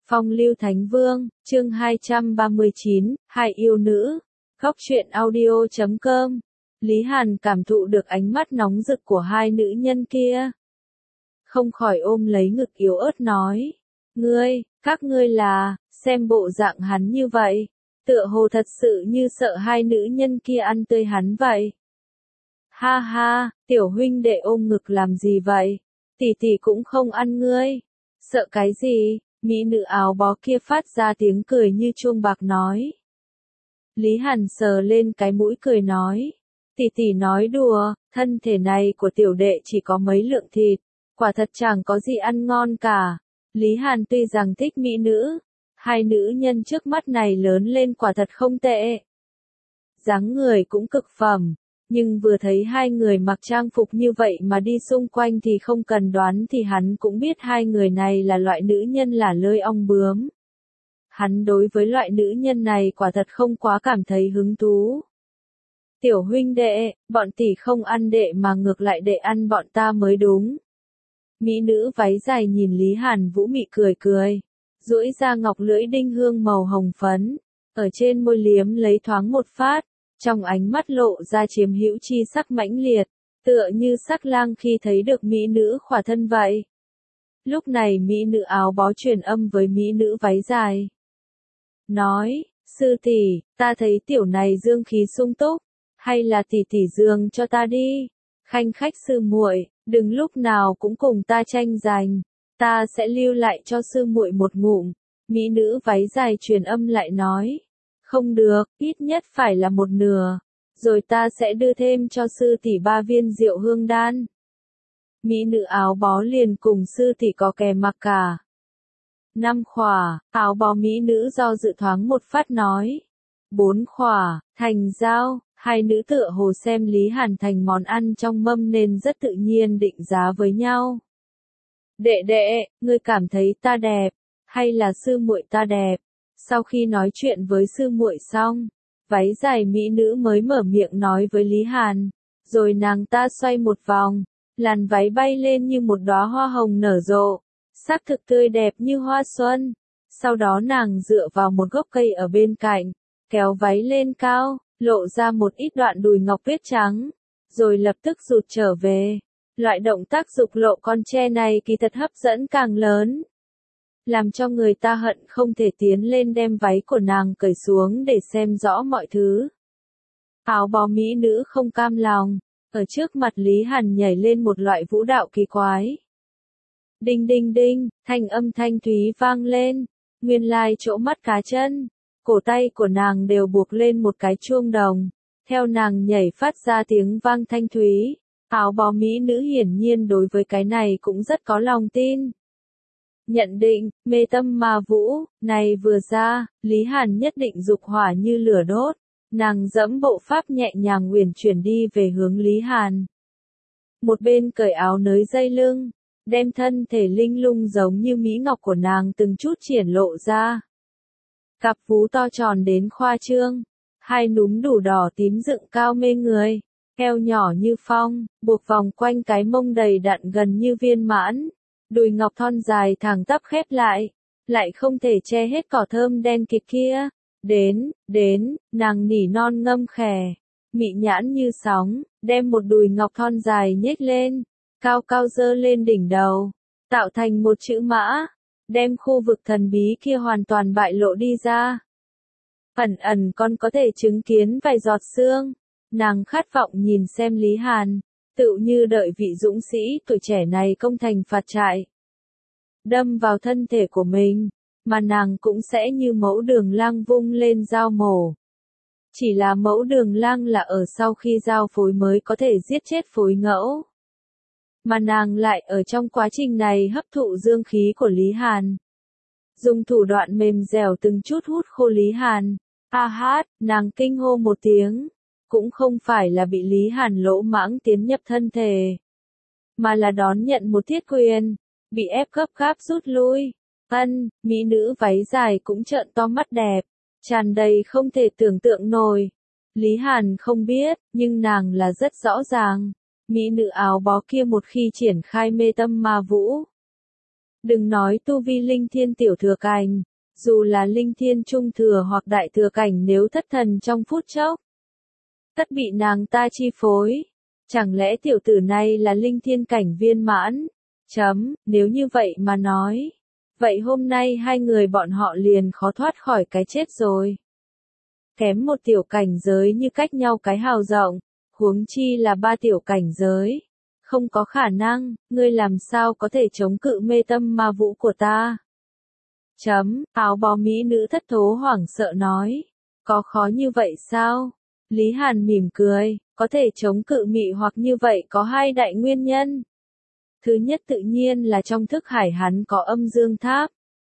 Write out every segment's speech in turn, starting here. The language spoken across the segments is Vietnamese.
Phong lưu Thánh Vương, chương 239, Hai yêu nữ. Góc truyện audio.com. Lý Hàn cảm thụ được ánh mắt nóng rực của hai nữ nhân kia. Không khỏi ôm lấy ngực yếu ớt nói. Các ngươi là, xem bộ dạng hắn như vậy. Tựa hồ thật sự như sợ hai nữ nhân kia ăn tươi hắn vậy. Ha ha, tiểu huynh đệ ôm ngực làm gì vậy? Tỷ tỷ cũng không ăn ngươi. Sợ cái gì? Mỹ nữ áo bó kia phát ra tiếng cười như chuông bạc nói. Lý Hàn sờ lên cái mũi cười nói. Tỷ tỷ nói đùa, thân thể này của tiểu đệ chỉ có mấy lượng thịt, quả thật chẳng có gì ăn ngon cả. Lý Hàn tuy rằng thích mỹ nữ, hai nữ nhân trước mắt này lớn lên quả thật không tệ. Dáng người cũng cực phẩm, nhưng vừa thấy hai người mặc trang phục như vậy mà đi xung quanh thì không cần đoán thì hắn cũng biết hai người này là loại nữ nhân lả lơi ong bướm. Hắn đối với loại nữ nhân này quả thật không quá cảm thấy hứng thú. Tiểu huynh đệ, bọn tỷ không ăn đệ mà ngược lại đệ ăn bọn ta mới đúng. Mỹ nữ váy dài nhìn Lý Hàn Vũ mị cười cười, duỗi ra ngọc lưỡi đinh hương màu hồng phấn, ở trên môi liếm lấy thoáng một phát, trong ánh mắt lộ ra chiếm hữu chi sắc mãnh liệt, tựa như sắc lang khi thấy được mỹ nữ khỏa thân vậy. Lúc này mỹ nữ áo bó truyền âm với mỹ nữ váy dài. Nói, sư tỷ, ta thấy tiểu này dương khí sung túc, hay là tỷ tỷ dương cho ta đi. Khanh khách sư muội, đừng lúc nào cũng cùng ta tranh giành, ta sẽ lưu lại cho sư muội một ngụm. Mỹ nữ váy dài truyền âm lại nói. Không được, ít nhất phải là một nửa, rồi ta sẽ đưa thêm cho sư tỷ 3 viên rượu hương đan. Mỹ nữ áo bó liền cùng sư tỷ có kè mặc cả. 5 khỏa, áo bó mỹ nữ do dự thoáng một phát nói. 4 khỏa, thành giao, hai nữ tựa hồ xem Lý Hàn thành món ăn trong mâm nên rất tự nhiên định giá với nhau. Đệ đệ, ngươi cảm thấy ta đẹp, hay là sư muội ta đẹp? Sau khi nói chuyện với sư muội xong, váy dài mỹ nữ mới mở miệng nói với Lý Hàn, rồi nàng ta xoay một vòng, làn váy bay lên như một đóa hoa hồng nở rộ, sắc thực tươi đẹp như hoa xuân. Sau đó nàng dựa vào một gốc cây ở bên cạnh, kéo váy lên cao, lộ ra một ít đoạn đùi ngọc tuyết trắng, rồi lập tức rụt trở về. Loại động tác dục lộ con tre này kỳ thật hấp dẫn càng lớn, làm cho người ta hận không thể tiến lên đem váy của nàng cởi xuống để xem rõ mọi thứ. Áo bó mỹ nữ không cam lòng, ở trước mặt Lý Hàn nhảy lên một loại vũ đạo kỳ quái. Đinh đinh đinh, thanh âm thanh thúy vang lên, nguyên lai chỗ mắt cá chân, cổ tay của nàng đều buộc lên một cái chuông đồng, theo nàng nhảy phát ra tiếng vang thanh thúy. Áo bó mỹ nữ hiển nhiên đối với cái này cũng rất có lòng tin. Nhận định, mê tâm ma vũ, này vừa ra, Lý Hàn nhất định dục hỏa như lửa đốt. Nàng dẫm bộ pháp nhẹ nhàng uyển chuyển đi về hướng Lý Hàn. Một bên cởi áo nới dây lưng, đem thân thể linh lung giống như mỹ ngọc của nàng từng chút triển lộ ra. Cặp vú to tròn đến khoa trương, hai núm đủ đỏ tím dựng cao mê người, eo nhỏ như phong, buộc vòng quanh cái mông đầy đặn gần như viên mãn. Đùi ngọc thon dài thẳng tắp khép lại không thể che hết cỏ thơm đen kịt kia. Đến, nàng nỉ non ngâm khè, mị nhãn như sóng, đem một đùi ngọc thon dài nhếch lên, cao cao dơ lên đỉnh đầu, tạo thành một chữ mã, đem khu vực thần bí kia hoàn toàn bại lộ đi ra. Ẩn còn có thể chứng kiến vài giọt xương, nàng khát vọng nhìn xem Lý Hàn. Tựu như đợi vị dũng sĩ tuổi trẻ này công thành phạt trại, đâm vào thân thể của mình, mà nàng cũng sẽ như mẫu đường lang vung lên dao mổ. Chỉ là mẫu đường lang là ở sau khi giao phối mới có thể giết chết phối ngẫu. Mà nàng lại ở trong quá trình này hấp thụ dương khí của Lý Hàn. Dùng thủ đoạn mềm dẻo từng chút hút khô Lý Hàn. A hát, nàng kinh hô một tiếng. Cũng không phải là bị Lý Hàn lỗ mãng tiến nhập thân thể, mà là đón nhận một thiết quyền, bị ép gấp gáp rút lui. Mỹ nữ váy dài cũng trợn to mắt đẹp, tràn đầy không thể tưởng tượng nổi. Lý Hàn không biết, nhưng nàng là rất rõ ràng. Mỹ nữ áo bó kia một khi triển khai mê tâm ma vũ, Đừng nói tu vi linh thiên tiểu thừa cảnh, dù là linh thiên trung thừa hoặc đại thừa cảnh nếu thất thần trong phút chốc, tất bị nàng ta chi phối. Chẳng lẽ tiểu tử này là linh thiên cảnh viên mãn? Nếu như vậy mà nói, vậy hôm nay hai người bọn họ liền khó thoát khỏi cái chết rồi. Kém một tiểu cảnh giới như cách nhau cái hào rộng, huống chi là ba tiểu cảnh giới. Không có khả năng, ngươi làm sao có thể chống cự mê tâm ma vũ của ta? Áo bó mỹ nữ thất thố hoảng sợ nói. Có khó như vậy sao? Lý Hàn mỉm cười, có thể chống cự mị hoặc như vậy có hai đại nguyên nhân. Thứ nhất tự nhiên là trong thức hải hắn có âm dương tháp,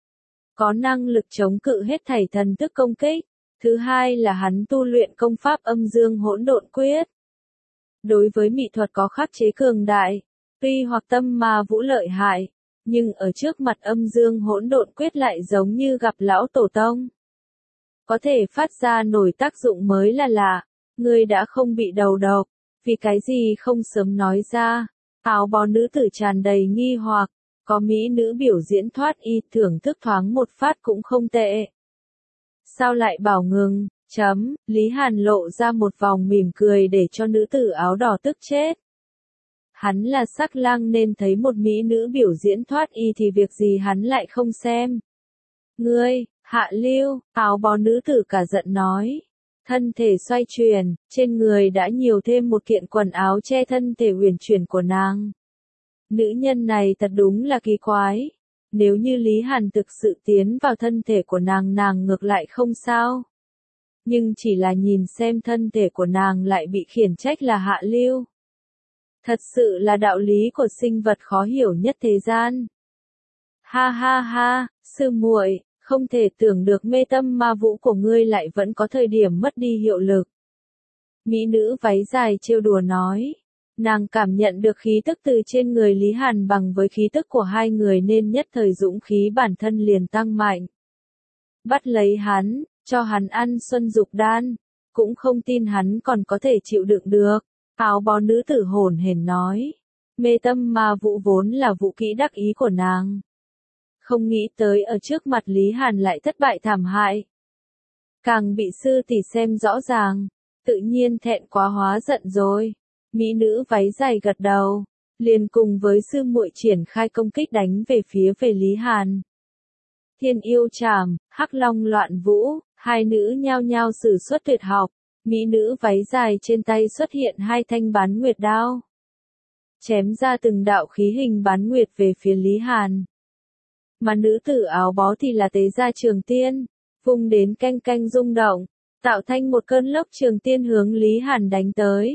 có năng lực chống cự hết thảy thần thức công kích. Thứ hai là hắn tu luyện công pháp âm dương hỗn độn quyết. Đối với mỹ thuật có khắc chế cường đại, tuy hoặc tâm ma vũ lợi hại, nhưng ở trước mặt âm dương hỗn độn quyết lại giống như gặp lão tổ tông. Có thể phát ra nổi tác dụng mới là lạ, ngươi đã không bị đầu độc, vì cái gì không sớm nói ra. Áo bó nữ tử tràn đầy nghi hoặc, có mỹ nữ biểu diễn thoát y thưởng thức thoáng một phát cũng không tệ. Sao lại bảo ngừng? Lý Hàn lộ ra một vòng mỉm cười để cho nữ tử áo đỏ tức chết. Hắn là sắc lang nên thấy một mỹ nữ biểu diễn thoát y thì việc gì hắn lại không xem. Ngươi, hạ lưu, áo bó nữ tử cả giận nói. Thân thể xoay chuyển, trên người đã nhiều thêm một kiện quần áo che thân thể huyền chuyển của nàng. Nữ nhân này thật đúng là kỳ quái. Nếu như Lý Hàn thực sự tiến vào thân thể của nàng ngược lại không sao. Nhưng chỉ là nhìn xem thân thể của nàng lại bị khiển trách là hạ lưu. Thật sự là đạo lý của sinh vật khó hiểu nhất thế gian. Ha ha ha, sư muội, không thể tưởng được mê tâm ma vũ của ngươi lại vẫn có thời điểm mất đi hiệu lực. Mỹ nữ váy dài trêu đùa nói. Nàng cảm nhận được khí tức từ trên người Lý Hàn bằng với khí tức của hai người nên nhất thời dũng khí bản thân liền tăng mạnh. Bắt lấy hắn, cho hắn ăn xuân dục đan, cũng không tin hắn còn có thể chịu đựng được. Áo bó nữ tử hồn hển nói. Mê tâm ma vũ vốn là vũ kỹ đắc ý của nàng. Không nghĩ tới ở trước mặt Lý Hàn lại thất bại thảm hại. Càng bị sư tỷ xem rõ ràng, tự nhiên thẹn quá hóa giận rồi. Mỹ nữ váy dài gật đầu, liền cùng với sư muội triển khai công kích đánh về phía về Lý Hàn. Thiên yêu trảm, hắc long loạn vũ, hai nữ nhao nhao sử xuất tuyệt học. Mỹ nữ váy dài trên tay xuất hiện hai thanh bán nguyệt đao, chém ra từng đạo khí hình bán nguyệt về phía Lý Hàn. Mà nữ tử áo bó thì là tế gia trường tiên, vung đến canh canh rung động, tạo thành một cơn lốc trường tiên hướng Lý Hàn đánh tới.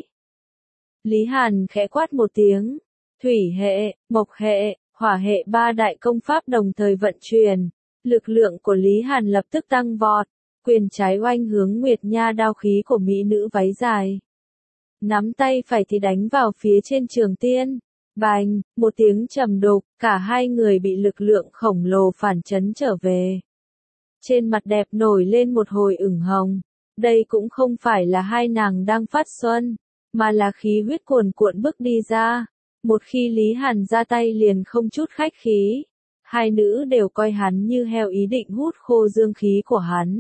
Lý Hàn khẽ quát một tiếng, thủy hệ, mộc hệ, hỏa hệ ba đại công pháp đồng thời vận chuyển, lực lượng của Lý Hàn lập tức tăng vọt, quyền trái oanh hướng Nguyệt Nha đao khí của mỹ nữ váy dài. Nắm tay phải thì đánh vào phía trên trường tiên. Bành, một tiếng trầm đục, cả hai người bị lực lượng khổng lồ phản chấn trở về. Trên mặt đẹp nổi lên một hồi ửng hồng. Đây cũng không phải là hai nàng đang phát xuân, mà là khí huyết cuồn cuộn bức đi ra. Một khi Lý Hàn ra tay liền không chút khách khí. Hai nữ đều coi hắn như heo ý định hút khô dương khí của hắn.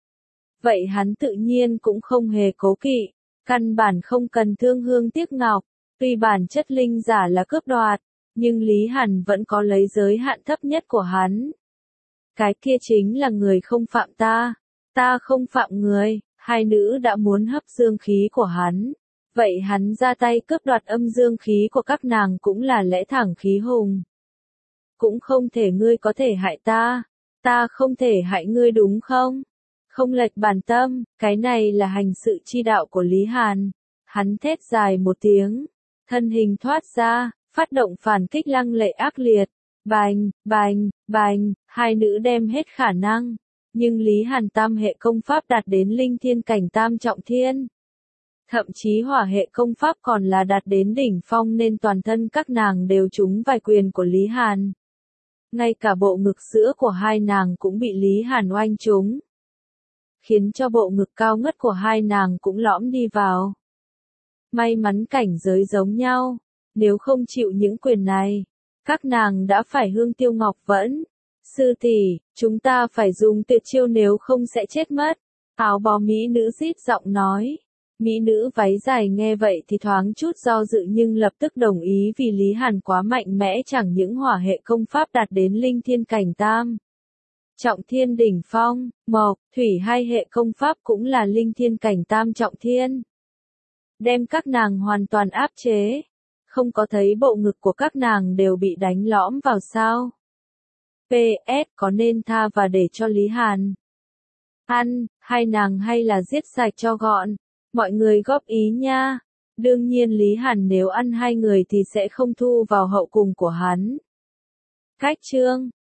Vậy hắn tự nhiên cũng không hề cố kỵ, căn bản không cần thương hương tiếc ngọc. Tuy bản chất linh giả là cướp đoạt, nhưng Lý Hàn vẫn có lấy giới hạn thấp nhất của hắn. Cái kia chính là người không phạm ta, ta không phạm người. Hai nữ đã muốn hấp dương khí của hắn, vậy hắn ra tay cướp đoạt âm dương khí của các nàng cũng là lẽ thẳng khí hùng. Cũng không thể ngươi có thể hại ta không thể hại ngươi đúng không? Không lệch bản tâm, cái này là hành sự chi đạo của Lý Hàn. Hắn thét dài một tiếng, thân hình thoát ra, phát động phản kích lăng lệ ác liệt. Bành, bành, bành, hai nữ đem hết khả năng. Nhưng Lý Hàn tam hệ công pháp đạt đến linh thiên cảnh tam trọng thiên. Thậm chí hỏa hệ công pháp còn là đạt đến đỉnh phong nên toàn thân các nàng đều trúng vài quyền của Lý Hàn. Ngay cả bộ ngực sữa của hai nàng cũng bị Lý Hàn oanh trúng, khiến cho bộ ngực cao ngất của hai nàng cũng lõm đi vào. May mắn cảnh giới giống nhau, nếu không chịu những quyền này, Các nàng đã phải Hương Tiêu Ngọc vẫn. Sư tỷ, chúng ta phải dùng tuyệt chiêu nếu không sẽ chết mất. Áo bó mỹ nữ rít giọng nói. Mỹ nữ váy dài nghe vậy thì thoáng chút do dự nhưng lập tức đồng ý vì Lý Hàn quá mạnh mẽ, chẳng những hỏa hệ công pháp đạt đến linh thiên cảnh tam. Trọng thiên đỉnh phong, mộc, thủy hai hệ công pháp cũng là linh thiên cảnh tam trọng thiên. Đem các nàng hoàn toàn áp chế. Không có thấy bộ ngực của các nàng đều bị đánh lõm vào sao? PS, có nên tha và để cho Lý Hàn ăn, hai nàng hay là giết sạch cho gọn? Mọi người góp ý nha. Đương nhiên Lý Hàn nếu ăn hai người thì sẽ không thu vào hậu cùng của hắn. Cách chương